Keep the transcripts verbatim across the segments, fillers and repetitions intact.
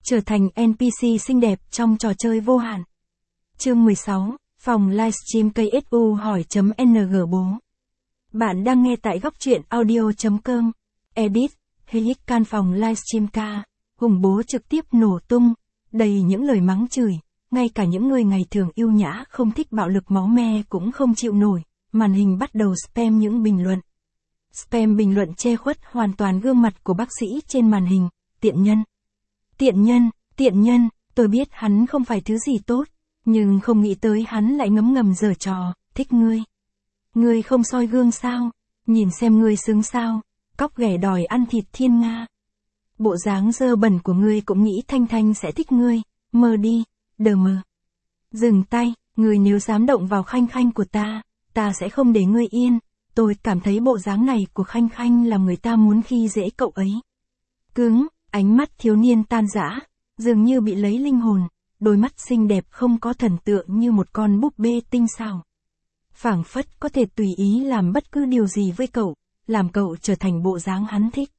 trở thành en pê xê xinh đẹp trong trò chơi vô hạn. Chương mười sáu, phòng livestream ca ét u hỏi.ng bố. Bạn đang nghe tại góc truyện audio.com. Edit, Helix can phòng livestream ca, hùng bố trực tiếp nổ tung, đầy những lời mắng chửi, ngay cả những người ngày thường yêu nhã không thích bạo lực máu me cũng không chịu nổi, màn hình bắt đầu spam những bình luận. Spam bình luận che khuất hoàn toàn gương mặt của bác sĩ trên màn hình, tiện nhân. Tiện nhân, tiện nhân, tôi biết hắn không phải thứ gì tốt, nhưng không nghĩ tới hắn lại ngấm ngầm giở trò, thích ngươi. Ngươi không soi gương sao, nhìn xem ngươi xứng sao, cóc ghẻ đòi ăn thịt thiên nga. Bộ dáng dơ bẩn của ngươi cũng nghĩ Thanh Thanh sẽ thích ngươi, mơ đi, đờ mờ. Dừng tay, ngươi nếu dám động vào Khanh Khanh của ta, ta sẽ không để ngươi yên, tôi cảm thấy bộ dáng này của Khanh Khanh làm người ta muốn khi dễ cậu ấy. Cứng, ánh mắt thiếu niên tan rã, dường như bị lấy linh hồn, đôi mắt xinh đẹp không có thần tượng như một con búp bê tinh xảo. Phảng phất có thể tùy ý làm bất cứ điều gì với cậu, làm cậu trở thành bộ dáng hắn thích.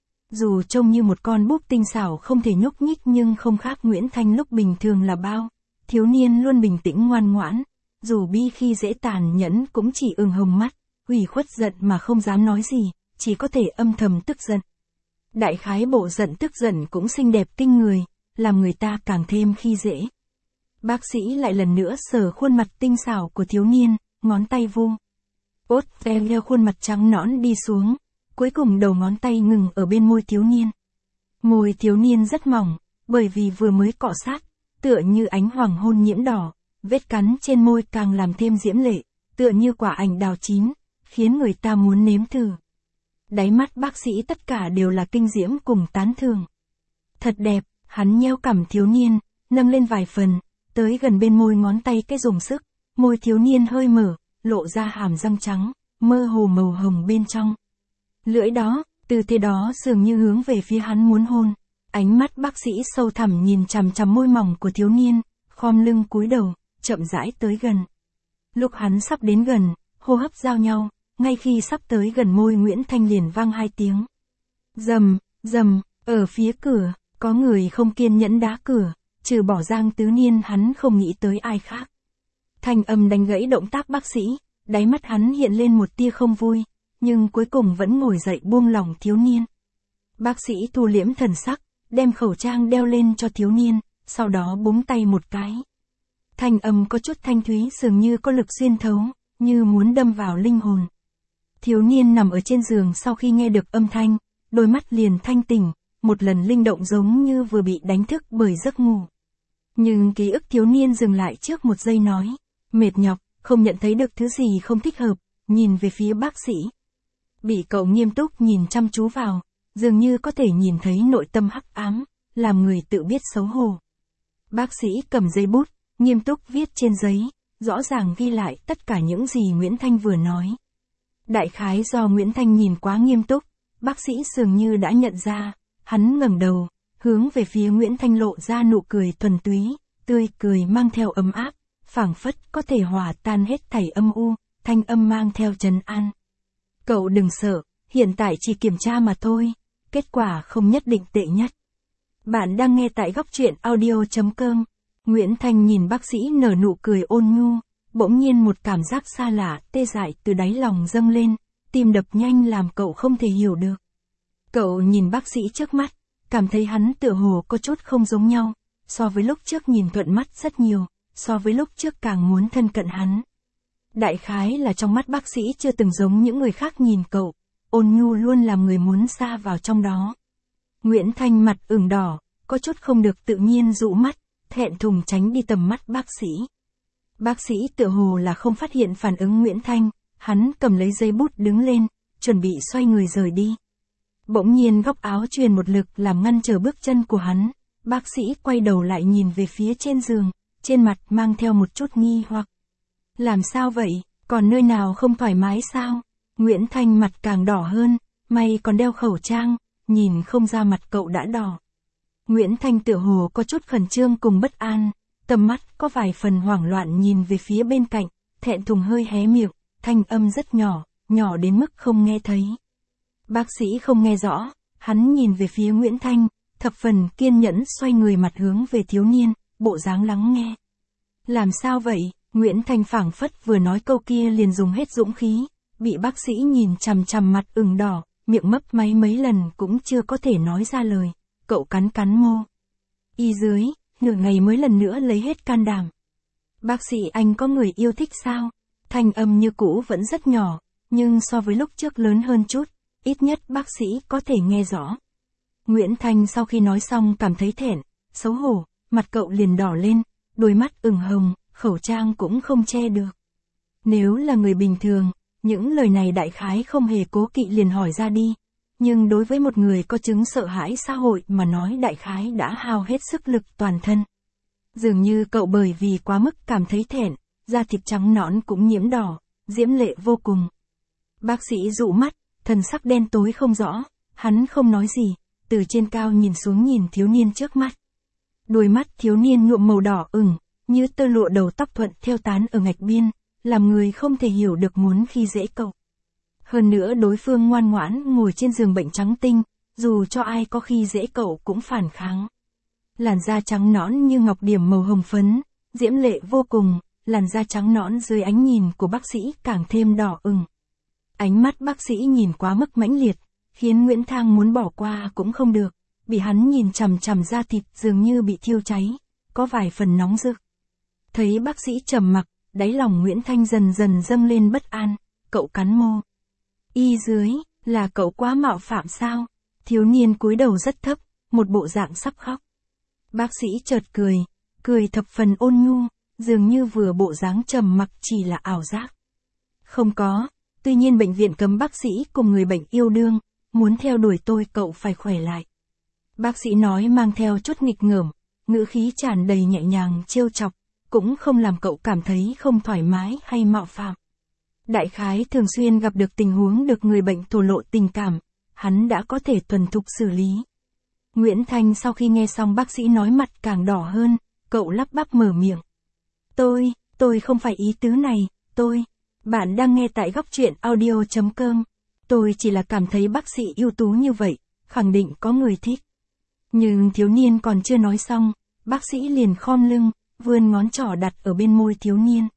Dù trông như một con búp tinh xảo không thể nhúc nhích nhưng không khác Nguyễn Thanh lúc bình thường là bao, thiếu niên luôn bình tĩnh ngoan ngoãn, dù bi khi dễ tàn nhẫn cũng chỉ ửng hồng mắt, ủy khuất giận mà không dám nói gì, chỉ có thể âm thầm tức giận. Đại khái bộ giận tức giận cũng xinh đẹp kinh người, làm người ta càng thêm khi dễ. Bác sĩ lại lần nữa sờ khuôn mặt tinh xảo của thiếu niên, ngón tay vung. Ốt theo khuôn mặt trắng nõn đi xuống, cuối cùng đầu ngón tay ngừng ở bên môi thiếu niên. Môi thiếu niên rất mỏng, bởi vì vừa mới cọ sát, tựa như ánh hoàng hôn nhiễm đỏ, vết cắn trên môi càng làm thêm diễm lệ, tựa như quả ảnh đào chín, khiến người ta muốn nếm thử. Đáy mắt bác sĩ tất cả đều là kinh diễm cùng tán thưởng. Thật đẹp, hắn nheo cằm thiếu niên, nâng lên vài phần, tới gần bên môi ngón tay cái dùng sức, môi thiếu niên hơi mở, lộ ra hàm răng trắng, mơ hồ màu hồng bên trong. Lưỡi đó, từ thế đó dường như hướng về phía hắn muốn hôn. Ánh mắt bác sĩ sâu thẳm nhìn chằm chằm môi mỏng của thiếu niên, khom lưng cúi đầu, chậm rãi tới gần. Lúc hắn sắp đến gần, hô hấp giao nhau, ngay khi sắp tới gần môi Nguyễn Thanh liền vang hai tiếng. Rầm, rầm, ở phía cửa, có người không kiên nhẫn đá cửa, trừ bỏ Giang Tứ Niên hắn không nghĩ tới ai khác. Thanh âm đánh gãy động tác bác sĩ, đáy mắt hắn hiện lên một tia không vui, nhưng cuối cùng vẫn ngồi dậy buông lỏng thiếu niên. Bác sĩ thu liễm thần sắc, đem khẩu trang đeo lên cho thiếu niên, sau đó búng tay một cái. Thanh âm có chút thanh thúy dường như có lực xuyên thấu, như muốn đâm vào linh hồn. Thiếu niên nằm ở trên giường sau khi nghe được âm thanh, đôi mắt liền thanh tỉnh, một lần linh động giống như vừa bị đánh thức bởi giấc ngủ. Nhưng ký ức thiếu niên dừng lại trước một giây nói, mệt nhọc, không nhận thấy được thứ gì không thích hợp, nhìn về phía bác sĩ. Bị cậu nghiêm túc nhìn chăm chú vào, dường như có thể nhìn thấy nội tâm hắc ám, làm người tự biết xấu hổ. Bác sĩ cầm giấy bút, nghiêm túc viết trên giấy, rõ ràng ghi lại tất cả những gì Nguyễn Thanh vừa nói. Đại khái do Nguyễn Thanh nhìn quá nghiêm túc, bác sĩ dường như đã nhận ra, hắn ngẩng đầu, hướng về phía Nguyễn Thanh lộ ra nụ cười thuần túy, tươi cười mang theo ấm áp, phảng phất có thể hòa tan hết thảy âm u, thanh âm mang theo trấn an. Cậu đừng sợ, hiện tại chỉ kiểm tra mà thôi, kết quả không nhất định tệ nhất. Bạn đang nghe tại góc truyện audio.com. Nguyễn Thanh nhìn bác sĩ nở nụ cười ôn nhu, bỗng nhiên một cảm giác xa lạ, tê dại từ đáy lòng dâng lên, tim đập nhanh làm cậu không thể hiểu được. Cậu nhìn bác sĩ trước mắt, cảm thấy hắn tựa hồ có chút không giống nhau, so với lúc trước nhìn thuận mắt rất nhiều, so với lúc trước càng muốn thân cận hắn. Đại khái là trong mắt bác sĩ chưa từng giống những người khác nhìn cậu, ôn nhu luôn làm người muốn xa vào trong đó. Nguyễn Thanh mặt ửng đỏ, có chút không được tự nhiên dụ mắt, thẹn thùng tránh đi tầm mắt bác sĩ. Bác sĩ tựa hồ là không phát hiện phản ứng Nguyễn Thanh, hắn cầm lấy giấy bút đứng lên, chuẩn bị xoay người rời đi. Bỗng nhiên góc áo truyền một lực làm ngăn trở bước chân của hắn, bác sĩ quay đầu lại nhìn về phía trên giường, trên mặt mang theo một chút nghi hoặc. Làm sao vậy, còn nơi nào không thoải mái sao? Nguyễn Thanh mặt càng đỏ hơn, may còn đeo khẩu trang, nhìn không ra mặt cậu đã đỏ. Nguyễn Thanh tựa hồ có chút khẩn trương cùng bất an, tầm mắt có vài phần hoảng loạn nhìn về phía bên cạnh, thẹn thùng hơi hé miệng, thanh âm rất nhỏ, nhỏ đến mức không nghe thấy. Bác sĩ không nghe rõ, hắn nhìn về phía Nguyễn Thanh, thập phần kiên nhẫn xoay người mặt hướng về thiếu niên, bộ dáng lắng nghe. Làm sao vậy? Nguyễn Thanh phảng phất vừa nói câu kia liền dùng hết dũng khí, bị bác sĩ nhìn chằm chằm mặt ửng đỏ, miệng mấp máy mấy lần cũng chưa có thể nói ra lời, cậu cắn cắn môi. Y dưới, nửa ngày mới lần nữa lấy hết can đảm. Bác sĩ, anh có người yêu thích sao? Thanh âm như cũ vẫn rất nhỏ, nhưng so với lúc trước lớn hơn chút, ít nhất bác sĩ có thể nghe rõ. Nguyễn Thanh sau khi nói xong cảm thấy thẹn, xấu hổ, mặt cậu liền đỏ lên, đôi mắt ửng hồng, khẩu trang cũng không che được. Nếu là người bình thường, những lời này đại khái không hề cố kỵ liền hỏi ra đi, nhưng đối với một người có chứng sợ hãi xã hội mà nói đại khái đã hao hết sức lực toàn thân. Dường như cậu bởi vì quá mức cảm thấy thẹn, da thịt trắng nõn cũng nhiễm đỏ, diễm lệ vô cùng. Bác sĩ dụ mắt, thần sắc đen tối không rõ, hắn không nói gì, từ trên cao nhìn xuống nhìn thiếu niên trước mắt. Đôi mắt thiếu niên nhuộm màu đỏ ửng, như tơ lụa, đầu tóc thuận theo tán ở ngạch biên, làm người không thể hiểu được muốn khi dễ cậu. Hơn nữa đối phương ngoan ngoãn ngồi trên giường bệnh trắng tinh, dù cho ai có khi dễ cậu cũng phản kháng. Làn da trắng nõn như ngọc điểm màu hồng phấn, diễm lệ vô cùng, làn da trắng nõn dưới ánh nhìn của bác sĩ càng thêm đỏ ửng. Ánh mắt bác sĩ nhìn quá mức mãnh liệt, khiến Nguyễn Thang muốn bỏ qua cũng không được, bị hắn nhìn chằm chằm da thịt dường như bị thiêu cháy, có vài phần nóng rực. Thấy bác sĩ trầm mặc, đáy lòng Nguyễn Thanh dần dần dâng lên bất an, cậu cắn môi. Y dưới, là cậu quá mạo phạm sao? Thiếu niên cúi đầu rất thấp, một bộ dạng sắp khóc. Bác sĩ chợt cười, cười thập phần ôn nhu, dường như vừa bộ dáng trầm mặc chỉ là ảo giác. Không có, tuy nhiên bệnh viện cấm bác sĩ cùng người bệnh yêu đương, muốn theo đuổi tôi cậu phải khỏe lại. Bác sĩ nói mang theo chút nghịch ngợm, ngữ khí tràn đầy nhẹ nhàng trêu chọc, cũng không làm cậu cảm thấy không thoải mái hay mạo phạm. Đại khái thường xuyên gặp được tình huống được người bệnh thổ lộ tình cảm, hắn đã có thể thuần thục xử lý. Nguyễn Thanh sau khi nghe xong bác sĩ nói mặt càng đỏ hơn, cậu lắp bắp mở miệng. Tôi, tôi không phải ý tứ này, tôi, bạn đang nghe tại góc truyện audio chấm com. Tôi chỉ là cảm thấy bác sĩ ưu tú như vậy, khẳng định có người thích. Nhưng thiếu niên còn chưa nói xong, bác sĩ liền khom lưng, vươn ngón trỏ đặt ở bên môi thiếu niên.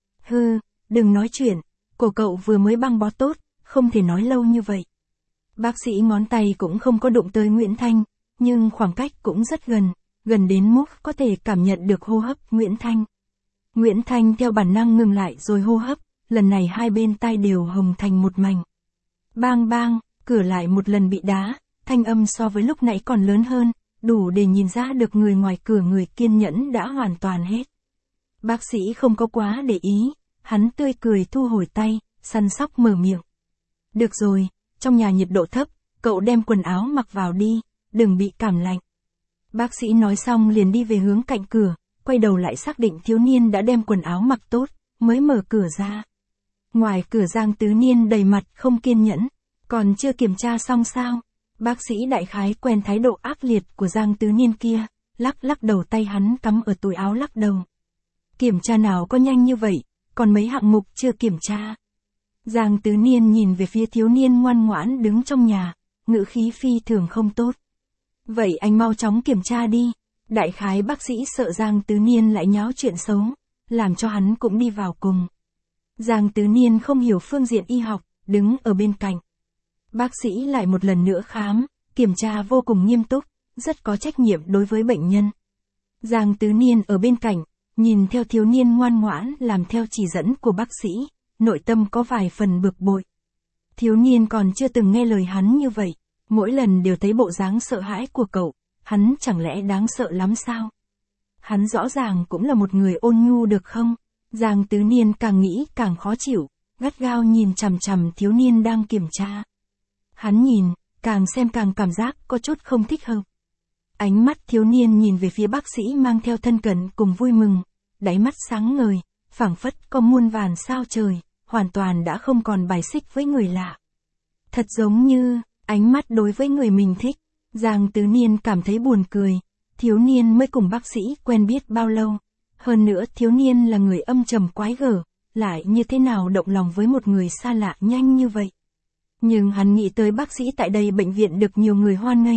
Hừ, đừng nói chuyện, cổ cậu vừa mới băng bó tốt, không thể nói lâu như vậy. Bác sĩ ngón tay cũng không có đụng tới Nguyễn Thanh, nhưng khoảng cách cũng rất gần, gần đến mức có thể cảm nhận được hô hấp Nguyễn Thanh. Nguyễn Thanh theo bản năng ngừng lại rồi hô hấp, lần này hai bên tai đều hồng thành một mảnh. Bang bang, cửa lại một lần bị đá, thanh âm so với lúc nãy còn lớn hơn, đủ để nhìn ra được người ngoài cửa người kiên nhẫn đã hoàn toàn hết. Bác sĩ không có quá để ý, hắn tươi cười thu hồi tay, săn sóc mở miệng. Được rồi, trong nhà nhiệt độ thấp, cậu đem quần áo mặc vào đi, đừng bị cảm lạnh. Bác sĩ nói xong liền đi về hướng cạnh cửa, quay đầu lại xác định thiếu niên đã đem quần áo mặc tốt, mới mở cửa ra. Ngoài cửa Giang Tứ Niên đầy mặt không kiên nhẫn, còn chưa kiểm tra xong sao? Bác sĩ đại khái quen thái độ ác liệt của Giang Tứ Niên kia, lắc lắc đầu, tay hắn cắm ở túi áo lắc đầu. Kiểm tra nào có nhanh như vậy, còn mấy hạng mục chưa kiểm tra. Giang Tứ Niên nhìn về phía thiếu niên ngoan ngoãn đứng trong nhà, ngữ khí phi thường không tốt. Vậy anh mau chóng kiểm tra đi. Đại khái bác sĩ sợ Giang Tứ Niên lại nháo chuyện xấu, làm cho hắn cũng đi vào cùng. Giang Tứ Niên không hiểu phương diện y học, đứng ở bên cạnh. Bác sĩ lại một lần nữa khám, kiểm tra vô cùng nghiêm túc, rất có trách nhiệm đối với bệnh nhân. Giang Tứ Niên ở bên cạnh, nhìn theo thiếu niên ngoan ngoãn làm theo chỉ dẫn của bác sĩ, nội tâm có vài phần bực bội. Thiếu niên còn chưa từng nghe lời hắn như vậy, mỗi lần đều thấy bộ dáng sợ hãi của cậu, hắn chẳng lẽ đáng sợ lắm sao? Hắn rõ ràng cũng là một người ôn nhu được không? Giang Tứ Niên càng nghĩ càng khó chịu, gắt gao nhìn chằm chằm thiếu niên đang kiểm tra. Hắn nhìn, càng xem càng cảm giác có chút không thích hợp. Ánh mắt thiếu niên nhìn về phía bác sĩ mang theo thân cận cùng vui mừng, đáy mắt sáng ngời, phảng phất có muôn vàn sao trời, hoàn toàn đã không còn bài xích với người lạ. Thật giống như, ánh mắt đối với người mình thích. Giang Tứ Niên cảm thấy buồn cười, thiếu niên mới cùng bác sĩ quen biết bao lâu. Hơn nữa thiếu niên là người âm trầm quái gở, lại như thế nào động lòng với một người xa lạ nhanh như vậy. Nhưng hắn nghĩ tới bác sĩ tại đây bệnh viện được nhiều người hoan nghênh,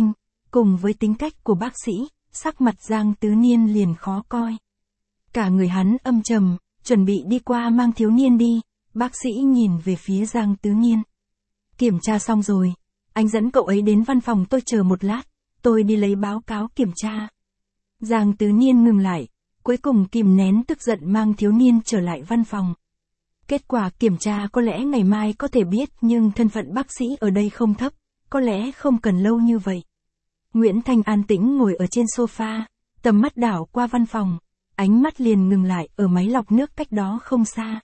cùng với tính cách của bác sĩ, sắc mặt Giang Tứ Niên liền khó coi. Cả người hắn âm trầm, chuẩn bị đi qua mang thiếu niên đi, bác sĩ nhìn về phía Giang Tứ Niên. Kiểm tra xong rồi, anh dẫn cậu ấy đến văn phòng tôi chờ một lát, tôi đi lấy báo cáo kiểm tra. Giang Tứ Niên ngừng lại, cuối cùng kìm nén tức giận mang thiếu niên trở lại văn phòng. Kết quả kiểm tra có lẽ ngày mai có thể biết nhưng thân phận bác sĩ ở đây không thấp, có lẽ không cần lâu như vậy. Nguyễn Thanh an tĩnh ngồi ở trên sofa, tầm mắt đảo qua văn phòng, ánh mắt liền ngừng lại ở máy lọc nước cách đó không xa.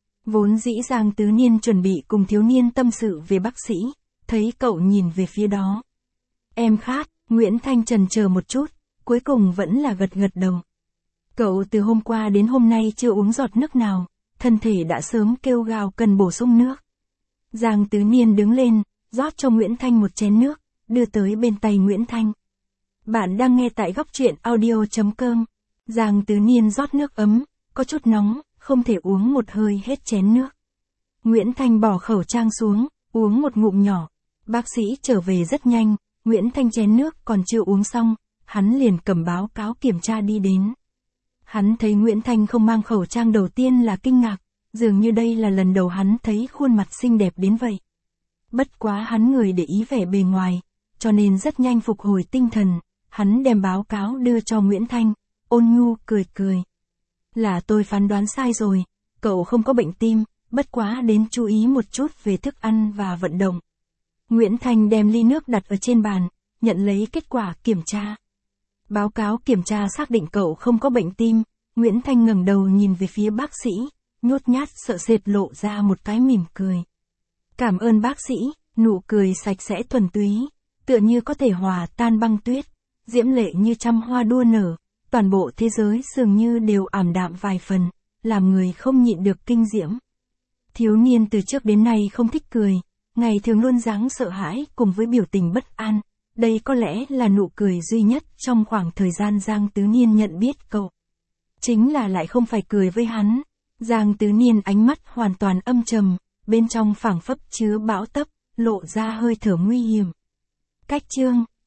Vốn dĩ Giang Tứ Niên chuẩn bị cùng thiếu niên tâm sự về bác sĩ, thấy cậu nhìn về phía đó. Em khát, Nguyễn Thanh chần chờ một chút, cuối cùng vẫn là gật gật đầu. Cậu từ hôm qua đến hôm nay chưa uống giọt nước nào, thân thể đã sớm kêu gào cần bổ sung nước. Giang Tứ Niên đứng lên, rót cho Nguyễn Thanh một chén nước, đưa tới bên tay Nguyễn Thanh. Bạn đang nghe tại góc truyện audio chấm com. Giang Tứ Niên rót nước ấm, có chút nóng, không thể uống một hơi hết chén nước. Nguyễn Thanh bỏ khẩu trang xuống, uống một ngụm nhỏ. Bác sĩ trở về rất nhanh, Nguyễn Thanh chén nước còn chưa uống xong, hắn liền cầm báo cáo kiểm tra đi đến. Hắn thấy Nguyễn Thanh không mang khẩu trang đầu tiên là kinh ngạc, dường như đây là lần đầu hắn thấy khuôn mặt xinh đẹp đến vậy. Bất quá hắn người để ý vẻ bề ngoài, cho nên rất nhanh phục hồi tinh thần, hắn đem báo cáo đưa cho Nguyễn Thanh, ôn nhu cười cười. Là tôi phán đoán sai rồi, cậu không có bệnh tim, bất quá đến chú ý một chút về thức ăn và vận động. Nguyễn Thanh đem ly nước đặt ở trên bàn, nhận lấy kết quả kiểm tra. Báo cáo kiểm tra xác định cậu không có bệnh tim, Nguyễn Thanh ngẩng đầu nhìn về phía bác sĩ, nhút nhát sợ sệt lộ ra một cái mỉm cười. Cảm ơn bác sĩ, nụ cười sạch sẽ thuần túy, tựa như có thể hòa tan băng tuyết, diễm lệ như trăm hoa đua nở, toàn bộ thế giới dường như đều ảm đạm vài phần, làm người không nhịn được kinh diễm. Thiếu niên từ trước đến nay không thích cười, ngày thường luôn dáng sợ hãi cùng với biểu tình bất an. Đây có lẽ là nụ cười duy nhất trong khoảng thời gian Giang Tứ Niên nhận biết cậu. Chính là lại không phải cười với hắn. Giang Tứ Niên ánh mắt hoàn toàn âm trầm, bên trong phảng phất chứa bão táp, lộ ra hơi thở nguy hiểm. Cách chương